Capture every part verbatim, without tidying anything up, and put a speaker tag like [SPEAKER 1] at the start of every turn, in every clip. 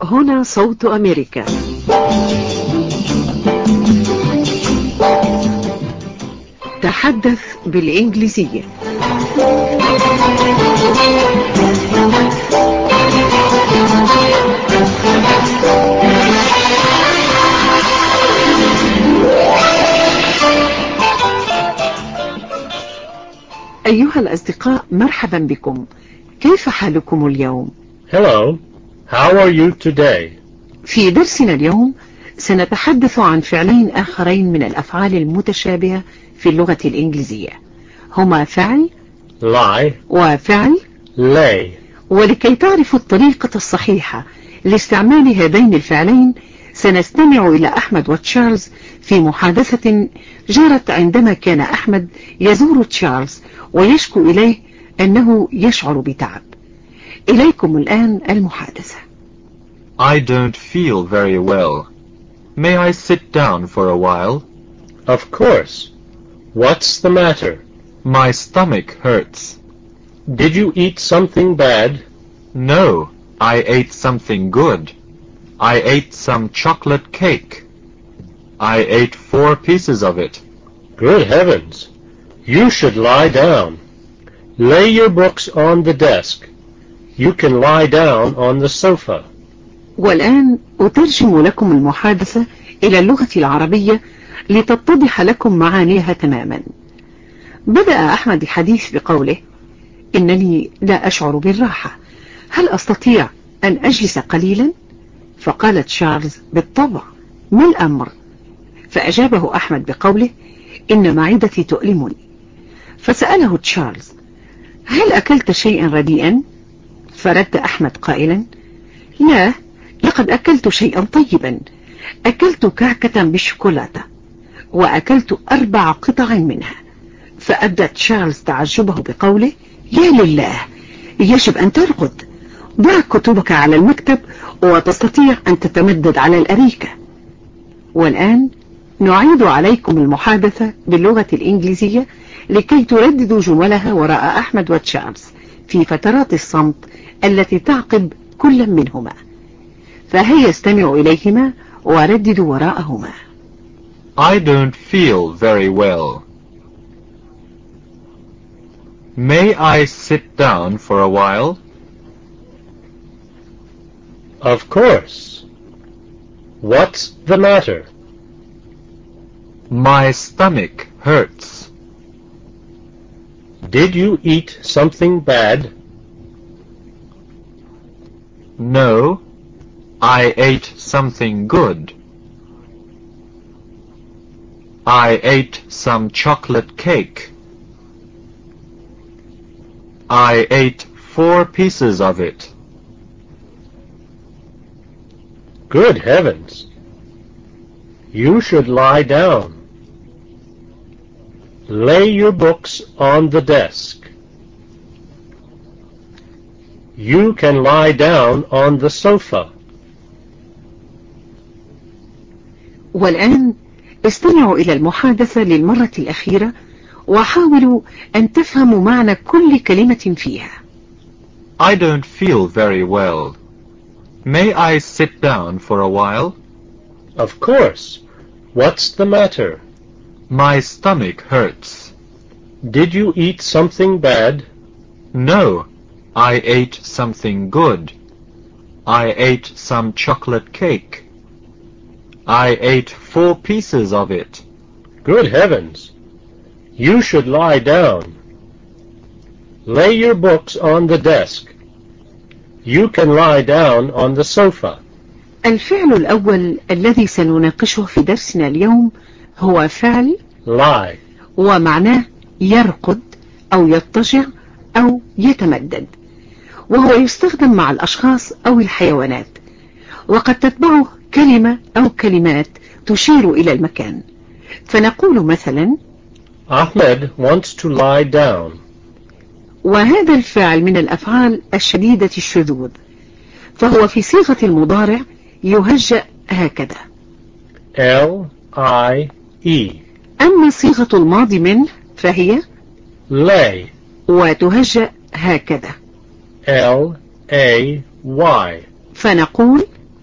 [SPEAKER 1] هنا صوت أمريكا. تحدث بالإنجليزية. أيها الأصدقاء، مرحبا بكم. كيف حالكم اليوم؟
[SPEAKER 2] Hello, how are you today?
[SPEAKER 1] في درسنا اليوم سنتحدث عن فعلين آخرين من الأفعال المتشابهة في اللغة الإنجليزية، هما فعل
[SPEAKER 2] lie
[SPEAKER 1] وفعل
[SPEAKER 2] lay.
[SPEAKER 1] ولكي تعرفوا الطريقة الصحيحة لاستعمال هذين الفعلين سنستمع إلى أحمد وتشارلز في محادثة جرت عندما كان أحمد يزور تشارلز ويشكو إليه أنه يشعر بتعب. إليكم الآن المحادثة.
[SPEAKER 3] I don't feel very well. May I sit down for a while?
[SPEAKER 2] Of course. What's the matter?
[SPEAKER 3] My stomach hurts.
[SPEAKER 2] Did you eat something bad?
[SPEAKER 3] No, I ate something good. I ate some chocolate cake. I ate four pieces of it.
[SPEAKER 2] Good heavens! You should lie down. Lay your books on the desk. You can lie down on the sofa.
[SPEAKER 1] والآن أترجم لكم المحادثة إلى اللغة العربية لتتضح لكم معانيها تماما. بدأ أحمد الحديث بقوله: إنني لا أشعر بالراحة، هل أستطيع أن أجلس قليلا؟ فقال تشارلز: بالطبع، ما الأمر؟ فأجابه أحمد بقوله: إن معدتي تؤلمني. فسأله تشارلز: هل أكلت شيئا رديئا؟ فرد أحمد قائلا: لا، لقد أكلت شيئا طيبا. أكلت كعكة بالشوكولاتة وأكلت أربع قطع منها. فأبدأ تشارلز تعجبه بقوله: يا لله، يجب أن ترقد. ضع كتبك على المكتب وتستطيع أن تتمدد على الأريكة. والآن نعيد عليكم المحادثة باللغة الإنجليزية لكي ترددوا جملها وراء أحمد وتشارلز في فترات الصمت التي تعقب كل منهما. فهيا استمعوا إليهما ورددوا وراءهما.
[SPEAKER 3] I don't feel very well. May I sit down for a while?
[SPEAKER 2] Of course. What's the matter?
[SPEAKER 3] My stomach hurts.
[SPEAKER 2] Did you eat something bad?
[SPEAKER 3] No, I ate something good. I ate some chocolate cake. I ate four pieces of it.
[SPEAKER 2] Good heavens! You should lie down. Lay your books on the desk. You can lie down on the sofa.
[SPEAKER 1] والآن استمعوا إلى المحادثة للمرة الأخيرة وحاولوا أن تفهموا معنى كل كلمة فيها.
[SPEAKER 3] I don't feel very well. May I sit down for a while?
[SPEAKER 2] Of course. What's the matter?
[SPEAKER 3] My stomach hurts.
[SPEAKER 2] Did you eat something bad?
[SPEAKER 3] No, I ate something good. I ate some chocolate cake. I ate four pieces of it.
[SPEAKER 2] Good heavens! You should lie down. Lay your books on the desk. You can lie down on the sofa.
[SPEAKER 1] الفعل الأول الذي سنناقشه في درسنا اليوم هو فعل
[SPEAKER 2] lie،
[SPEAKER 1] ومعناه يرقد أو يضطجع أو يتمدد، وهو يستخدم مع الأشخاص أو الحيوانات، وقد تتبعه كلمة أو كلمات تشير إلى المكان. فنقول مثلا:
[SPEAKER 2] Ahmed wants to lie down.
[SPEAKER 1] وهذا الفعل من الأفعال الشديدة الشذوذ، فهو في صيغة المضارع يهجأ هكذا
[SPEAKER 2] L I E.
[SPEAKER 1] أما صيغة الماضي منه فهي
[SPEAKER 2] lay
[SPEAKER 1] وتهجأ هكذا
[SPEAKER 2] L A Y.
[SPEAKER 1] فنقول: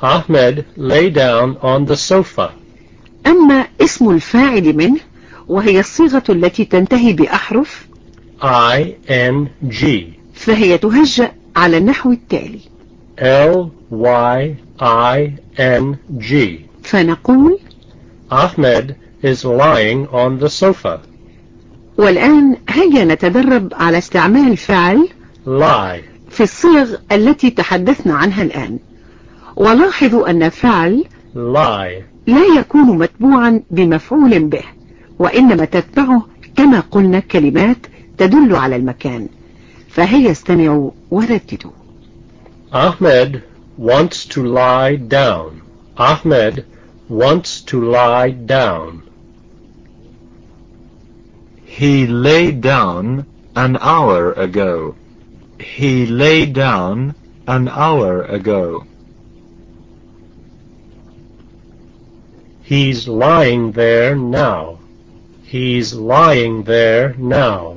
[SPEAKER 2] Ahmed lay down on the sofa.
[SPEAKER 1] أما اسم الفاعل منه وهي الصيغة التي تنتهي بأحرف
[SPEAKER 2] I N G
[SPEAKER 1] فهي تهجأ على النحو التالي:
[SPEAKER 2] L Y I N G.
[SPEAKER 1] فنقول:
[SPEAKER 2] Ahmed is lying on the sofa.
[SPEAKER 1] والآن هيا نتدرب على استعمال فعل
[SPEAKER 2] Lie.
[SPEAKER 1] في الصيغ التي تحدثنا عنها الآن. ولاحظوا أن فعل
[SPEAKER 2] Lie
[SPEAKER 1] لا يكون متبوعا بمفعول به، وإنما تتبعه كما قلنا كلمات تدل على المكان. فهيا استمعوا ورددوا.
[SPEAKER 2] Ahmed wants to lie down. Ahmed wants to lie down.
[SPEAKER 3] He lay down an hour ago. He lay down an hour ago.
[SPEAKER 2] He's lying there now. He's lying there now.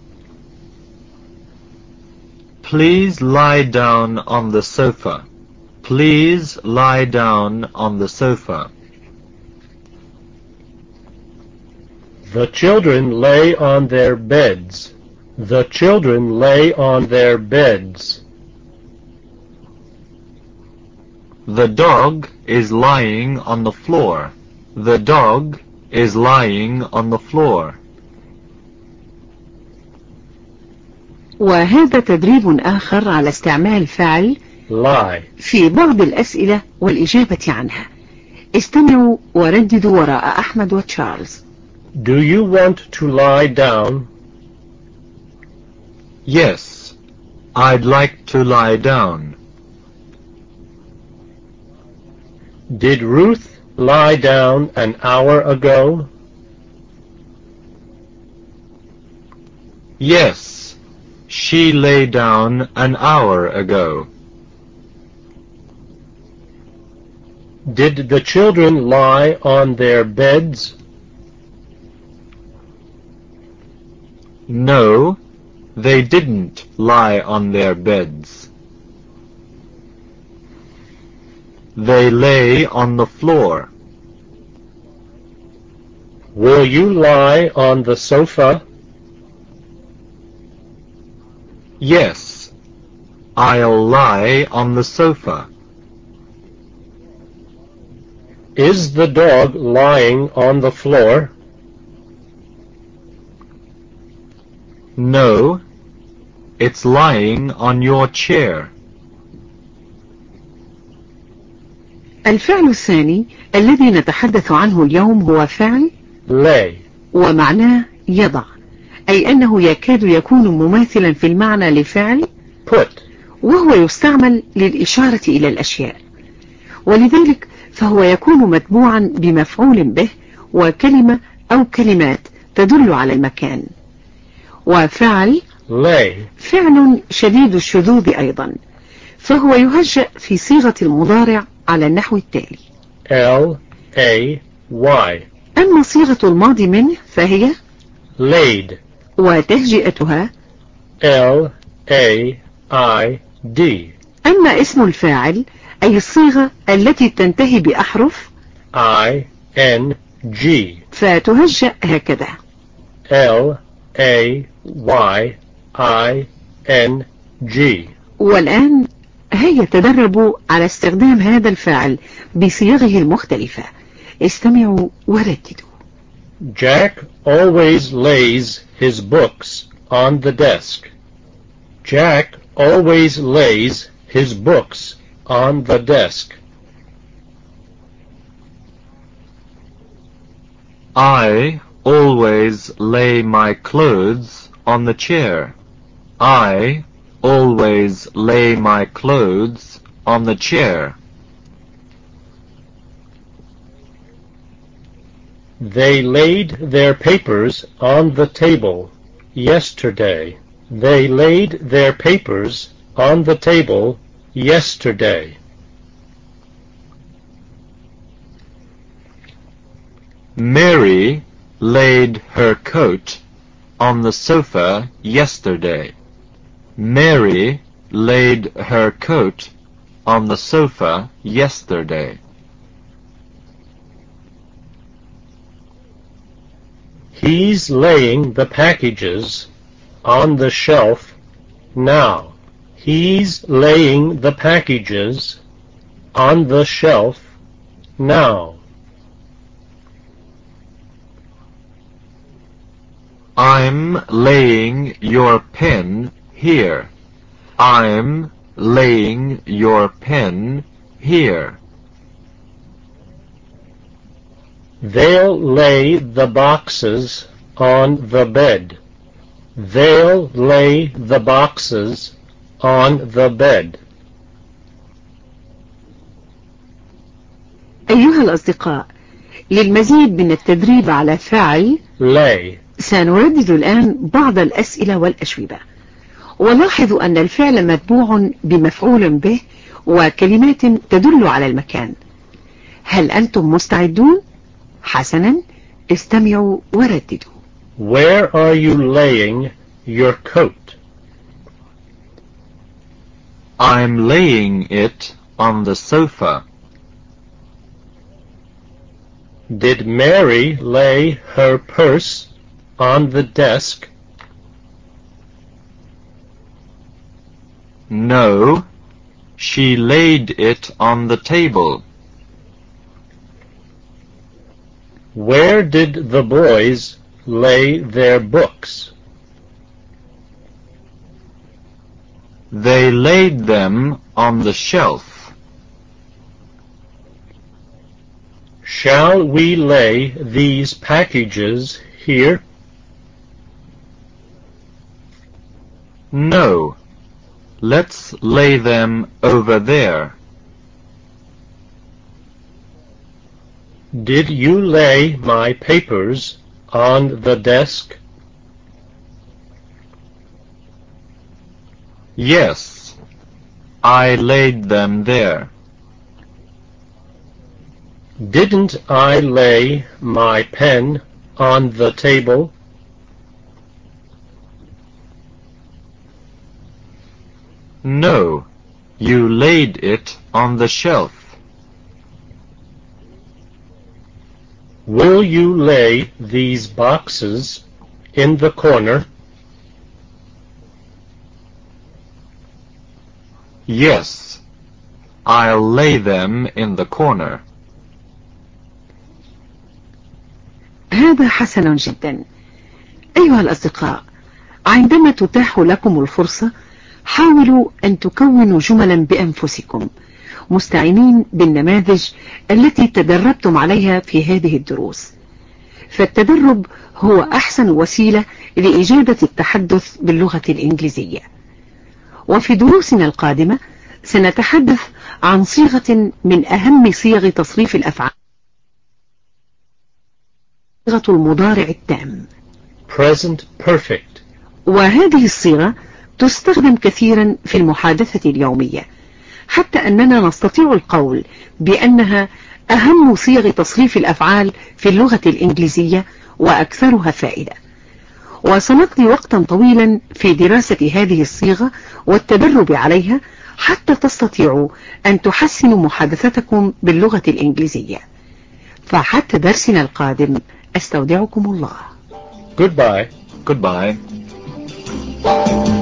[SPEAKER 3] Please lie down on the sofa. Please lie down on the sofa.
[SPEAKER 2] The children lay on their beds. The children lay on their beds.
[SPEAKER 3] The dog is lying on the floor. The dog is lying on the floor.
[SPEAKER 1] وهذا تدريب آخر على استعمال فعل
[SPEAKER 2] Lie.
[SPEAKER 1] في بعض الأسئلة والإجابة عنها. استمعوا ورددوا وراء أحمد وتشارلز.
[SPEAKER 2] Do you want to lie down?
[SPEAKER 3] Yes, I'd like to lie down.
[SPEAKER 2] Did Ruth lie down an hour ago?
[SPEAKER 3] Yes, she lay down an hour ago.
[SPEAKER 2] Did the children lie on their beds?
[SPEAKER 3] No, they didn't lie on their beds. They lay on the floor.
[SPEAKER 2] Will you lie on the sofa?
[SPEAKER 3] Yes, I'll lie on the sofa.
[SPEAKER 2] Is the dog lying on the floor?
[SPEAKER 3] No, it's lying on your chair.
[SPEAKER 1] الفعل الثاني الذي نتحدث عنه اليوم هو فعل
[SPEAKER 2] Lay.
[SPEAKER 1] ومعناه يضع، أي أنه يكاد يكون مماثلا في المعنى لفعل
[SPEAKER 2] Put.
[SPEAKER 1] وهو يستعمل للإشارة إلى الأشياء، ولذلك فهو يكون متبوعا بمفعول به وكلمة أو كلمات تدل على المكان. وفعل
[SPEAKER 2] Lay.
[SPEAKER 1] فعل شديد الشذوذ أيضا، فهو يهجأ في صيغة المضارع على النحو التالي:
[SPEAKER 2] L A Y.
[SPEAKER 1] أما صيغة الماضي منه فهي
[SPEAKER 2] Laid.
[SPEAKER 1] وتهجئتها
[SPEAKER 2] L A I D.
[SPEAKER 1] أما اسم الفاعل أي الصيغة التي تنتهي بأحرف
[SPEAKER 2] I N G.
[SPEAKER 1] فتهجأ هكذا:
[SPEAKER 2] L A Y I N G.
[SPEAKER 1] والآن هيا تدربوا على استخدام هذا الفاعل بصيغه المختلفة. استمعوا ورددوا.
[SPEAKER 2] Jack always lays his books on the desk. Jack always lays his books on the desk.
[SPEAKER 3] I always lay my clothes on the chair. I always lay my clothes on the chair.
[SPEAKER 2] They laid their papers on the table yesterday. They laid their papers on the table yesterday.
[SPEAKER 3] Mary laid her coat on the sofa yesterday. Mary laid her coat on the sofa yesterday.
[SPEAKER 2] He's laying the packages on the shelf now. He's laying the packages on the shelf now.
[SPEAKER 3] I'm laying your pen here. I'm laying your pen here.
[SPEAKER 2] They'll lay the boxes on the bed. They'll lay the boxes on the bed.
[SPEAKER 1] أيها الأصدقاء، للمزيد من التدريب على فعل
[SPEAKER 2] lay
[SPEAKER 1] سنردد الآن بعض الأسئلة والأجوبة. ولاحظوا أن الفعل متبوع بمفعول به وكلمات تدل على المكان. هل أنتم مستعدون؟ حسنا، استمعوا ورددوا.
[SPEAKER 2] Where are you laying your coat?
[SPEAKER 3] I'm laying it on the sofa.
[SPEAKER 2] Did Mary lay her purse on the desk?
[SPEAKER 3] No, she laid it on the table.
[SPEAKER 2] Where did the boys lay their books?
[SPEAKER 3] They laid them on the shelf.
[SPEAKER 2] Shall we lay these packages here?
[SPEAKER 3] No, let's lay them over there.
[SPEAKER 2] Did you lay my papers on the desk?
[SPEAKER 3] Yes, I laid them there.
[SPEAKER 2] Didn't I lay my pen on the table?
[SPEAKER 3] No, you laid it on the shelf.
[SPEAKER 2] Will you lay these boxes in the corner?
[SPEAKER 3] Yes, I'll lay them in the corner.
[SPEAKER 1] هذا حسن جدا. أيها الأصدقاء، عندما تتاح لكم الفرصة حاولوا أن تكونوا جملا بأنفسكم مستعينين بالنماذج التي تدربتم عليها في هذه الدروس. فالتدرب هو أحسن وسيلة لإجادة التحدث باللغة الإنجليزية. وفي دروسنا القادمة سنتحدث عن صيغة من أهم صيغ تصريف الأفعال، صيغة المضارع التام
[SPEAKER 2] Present perfect.
[SPEAKER 1] وهذه الصيغة تستخدم كثيرا في المحادثة اليومية، حتى أننا نستطيع القول بأنها أهم صيغ تصريف الأفعال في اللغة الإنجليزية وأكثرها فائدة. وسنقضي وقتا طويلا في دراسة هذه الصيغة والتدرب عليها حتى تستطيعوا أن تحسنوا محادثتكم باللغة الإنجليزية. فحتى درسنا القادم أستودعكم الله.
[SPEAKER 2] Goodbye.
[SPEAKER 3] Goodbye.